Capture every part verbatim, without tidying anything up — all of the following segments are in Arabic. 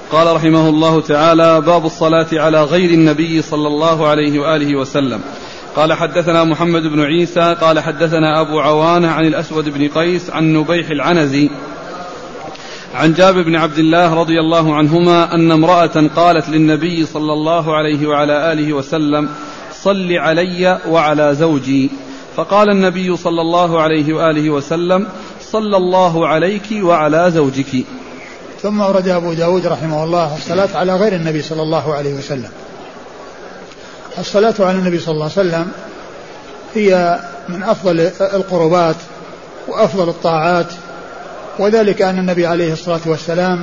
قال رحمه الله تعالى: باب الصلاة على غير النبي صلى الله عليه وآله وسلم. قال حدثنا محمد بن عيسى قال حدثنا أبو عوانة عن الأسود بن قيس عن نبيح العنزي عن جابر بن عبد الله رضي الله عنهما أن امرأة قالت للنبي صلى الله عليه وعلى آله وسلم: صل علي وعلى زوجي. فقال النبي صلى الله عليه وآله وسلم: صلى الله عليك وعلى زوجك. ثم ورد أبو داود رحمه الله الصلاة على غير النبي صلى الله عليه وسلم. الصلاة على النبي صلى الله عليه وسلم هي من أفضل القربات وأفضل الطاعات، وذلك أن النبي عليه الصلاة والسلام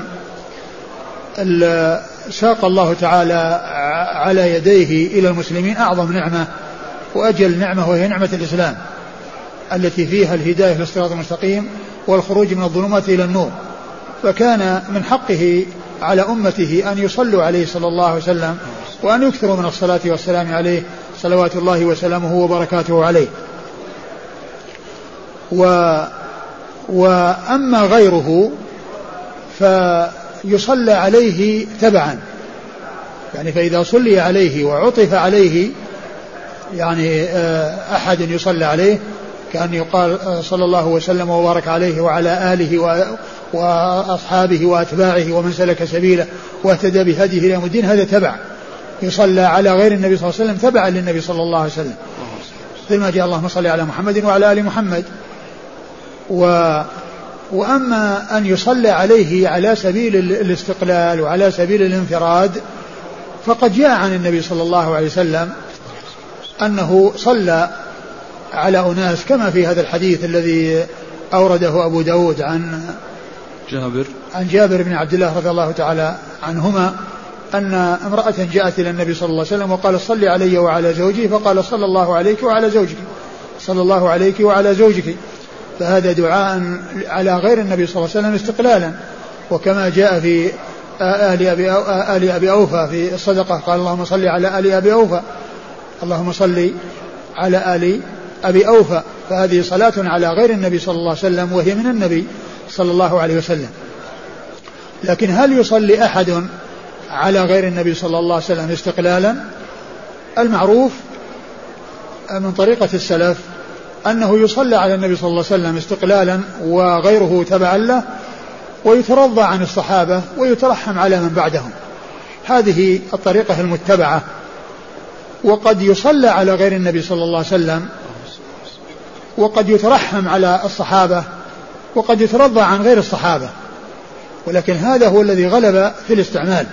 ساق الله تعالى على يديه إلى المسلمين أعظم نعمة وأجل نعمة، وهي نعمة الإسلام التي فيها الهداية للصراط المستقيم والخروج من الظلمات إلى النور. فكان من حقه على أمته أن يصلوا عليه صلى الله عليه وسلم وأن يكثروا من الصلاة والسلام عليه صلوات الله وسلامه وبركاته عليه. و وأما غيره فيصلى عليه تبعا، يعني فإذا صلي عليه وعطف عليه يعني أحد يصلى عليه كأن يقال صلى الله وسلم وبارك عليه وعلى آله وأصحابه وأتباعه ومن سلك سبيله واهتدى بهديه إلى يوم الدين، هذا تبع يصلى على غير النبي صلى الله عليه وسلم تبعا للنبي صلى الله عليه وسلم، مثل ما جاء اللهم صل على محمد وعلى آل محمد. و وأما أن يصلى عليه على سبيل الاستقلال وعلى سبيل الانفراد فقد جاء عن النبي صلى الله عليه وسلم أنه صلى على أناس كما في هذا الحديث الذي أورده أبو داود عن جابر عن جابر بن عبد الله رضي الله تعالى عنهما أن امرأة جاءت إلى النبي صلى الله عليه وسلم وقال: صلي علي وعلى زوجي. فقال: صلى الله عليك وعلى زوجك، صلى الله عليك وعلى زوجك. فهذا دعاء على غير النبي صلى الله عليه وسلم استقلالا، وكما جاء في آل أبي, آل أبي أوفى في الصدقة قال: اللهم صل على آل أبي أوفى، اللهم صل على آل أبي أوفى. فهذه صلاة على غير النبي صلى الله عليه وسلم وهي من النبي صلى الله عليه وسلم. لكن هل يصلي أحد على غير النبي صلى الله عليه وسلم استقلالا؟ المعروف من طريقة السلف أنه يصلى على النبي صلى الله عليه وسلم استقلالا وغيره تبعا له، ويترضى عن الصحابة ويترحم على من بعدهم. هذه الطريقة المتبعة. وقد يصلى على غير النبي صلى الله عليه وسلم وقد يترحم على الصحابة وقد يترضى عن غير الصحابة، ولكن هذا هو الذي غلب في الاستعمال.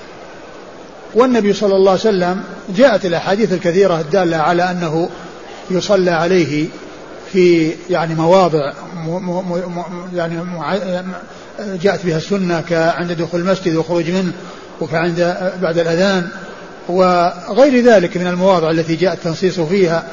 والنبي صلى الله عليه وسلم جاءت الأحاديث الكثيرة الدالة على أنه يصلى عليه في يعني مواضع م م م يعني جاءت بها السنة كعند دخول المسجد وخروج منه، وكعند بعد الأذان وغير ذلك من المواضع التي جاء التنصيص فيها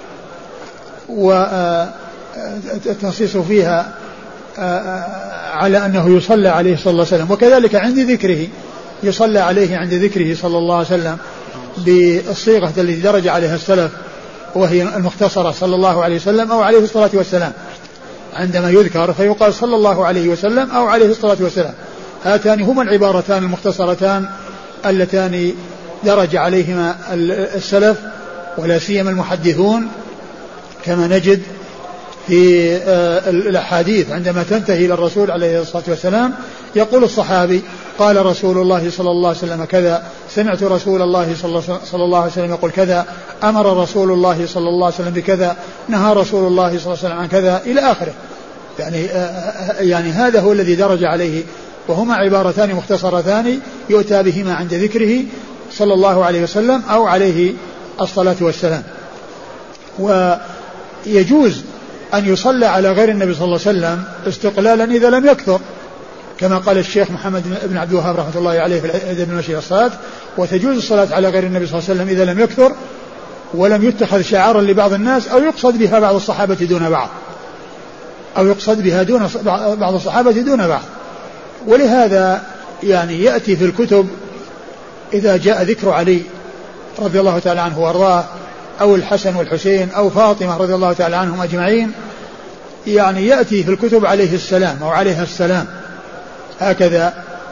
والتنصيص فيها على أنه يصلى عليه صلى الله عليه وسلم. وكذلك عند ذكره يصلى عليه عند ذكره صلى الله عليه وسلم بالصيغة التي درج عليها السلف وهي المختصرة صلى الله عليه وسلم أو عليه الصلاة والسلام. عندما يذكر فيقال صلى الله عليه وسلم أو عليه الصلاة والسلام. هاتان هما العبارتان المختصرتان اللتان درج عليهما السلف ولا سيما المحدثون، كما نجد في الأحاديث عندما تنتهي إلى الرسول عليه الصلاة والسلام يقول الصحابي: قال رسول الله صلى الله عليه وسلم كذا، سمعت رسول الله صلى الله عليه وسلم يقول كذا، أمر رسول الله صلى الله عليه وسلم بكذا، نهى رسول الله صلى الله عليه وسلم عن كذا، إلى آخره. يعني, يعني هذا هو الذي درج عليه، وهما عبارتان مختصرتان يؤتى بهما عند ذكره صلى الله عليه وسلم أو عليه الصلاة والسلام. ويجوز أن يصلى على غير النبي صلى الله عليه وسلم استقلالا إذا لم يكثر، كما قال الشيخ محمد بن عبد الوهاب رحمة الله عليه في الأدب المشي الصلاة. وتجوز الصلاة على غير النبي صلى الله عليه وسلم إذا لم يكثر ولم يتخذ شعارا لبعض الناس أو يقصد بها بعض الصحابة دون بعض أو يقصد بها دون بعض الصحابة دون بعض. ولهذا يعني يأتي في الكتب إذا جاء ذكر علي رضي الله تعالى عنه وارضاه أو الحسن والحسين أو فاطمة رضي الله تعالى عنهم أجمعين، يعني يأتي في الكتب عليه السلام أو عليها السلام، هكذا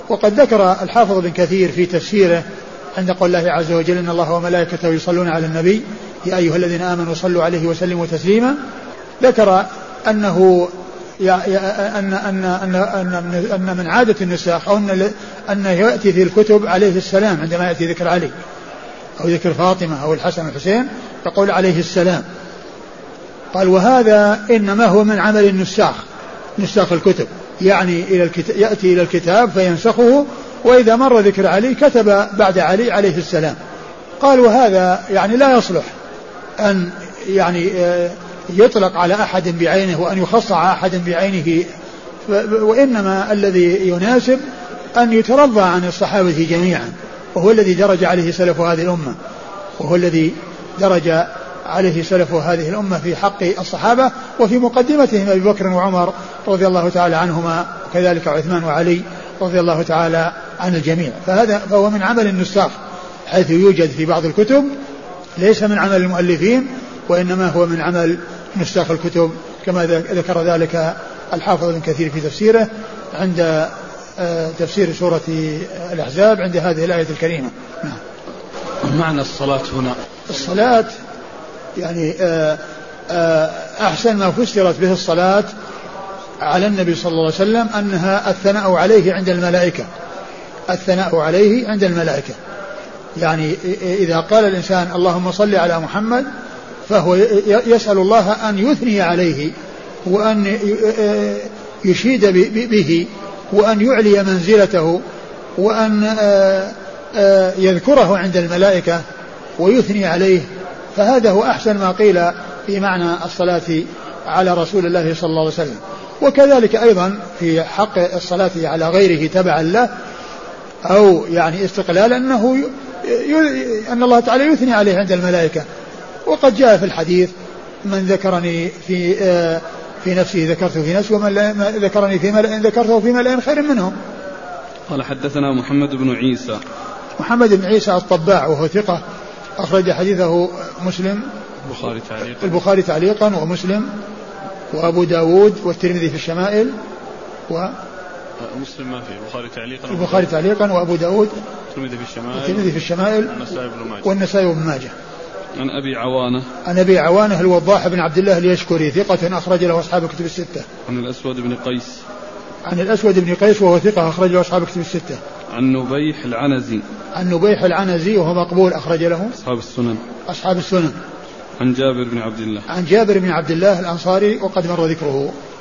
وقد ذكر الحافظ بن كثير في تفسيره عند قول الله عز وجل إن الله وملائكته يصلون على النبي يا أيها الذين آمنوا صلوا عليه وسلموا تسليما، ذكر أنه أن أن أن أن أن من عادة النساخ أو أن أن يأتي في الكتب عليه السلام عندما يأتي ذكر علي أو ذكر فاطمة أو الحسن والحسين يقول عليه السلام. قال وهذا إنما هو من عمل النساخ، نساخ الكتب، يعني إلى الكتاب يأتي إلى الكتاب فينسخه، وإذا مر ذكر علي كتب بعد علي عليه السلام. قال وهذا يعني لا يصلح أن يعني يطلق على أحد بعينه وأن يخص على أحد بعينه، وإنما الذي يناسب أن يترضى عن الصحابة جميعا، وهو الذي درج عليه سلف هذه الأمة، وهو الذي درج عليه سلف هذه الأمة في حق الصحابة، وفي مقدمتهم أبي بكر وعمر رضي الله تعالى عنهما، وكذلك عثمان وعلي رضي الله تعالى عن الجميع. فهذا فهو من عمل النساخ حيث يوجد في بعض الكتب، ليس من عمل المؤلفين، وإنما هو من عمل نساخ الكتب، كما ذكر ذلك الحافظ بن كثير في تفسيره عند تفسير سورة الأحزاب عند هذه الآية الكريمة. نعم. معنى الصلاة هنا، الصلاة يعني أحسن ما فسرت به الصلاة على النبي صلى الله عليه وسلم أنها الثناء عليه عند الملائكة، الثناء عليه عند الملائكة. يعني إذا قال الإنسان اللهم صل على محمد فهو يسأل الله أن يثني عليه وأن يشيد به وأن يعلي منزلته وأن يذكره عند الملائكة ويثني عليه، فهذا هو أحسن ما قيل في معنى الصلاة على رسول الله صلى الله عليه وسلم. وكذلك أيضا في حق الصلاة على غيره تبعا له أو يعني استقلالا أنه أن الله تعالى يثني عليه عند الملائكة. وقد جاء في الحديث من ذكرني في في نفسه ذكرته في نفسه، ومن ذكرني في ملأ ذكرته في ملأ خير منهم. قال حدثنا محمد بن عيسى، محمد بن عيسى الطباع وهو ثقة أخرج حديثه مسلم البخاري تعليقا البخاري تعليقا ومسلم وأبو داود والترمذي في الشمائل و مسلم ما فيه، البخاري تعليقا البخاري تعليقا وأبو داود والترمذي في الشمائل والترمذي في الشمائل والنسائي بن ماجه. عن أبي عوانة عن أبي عوانة الوضاح بن عبد الله اليشكري ثقة أخرج له أصحاب الكتب الستة. عن الأسود بن قيس عن الأسود بن قيس وهو ثقة أخرج له أصحاب الكتب الستة. عن نبيح العنزي عن نبيح العنزي وهو مقبول أخرج له أصحاب السنن أصحاب السنن. عن جابر بن عبد الله عن جابر بن عبد الله الأنصاري وقد مر ذكره.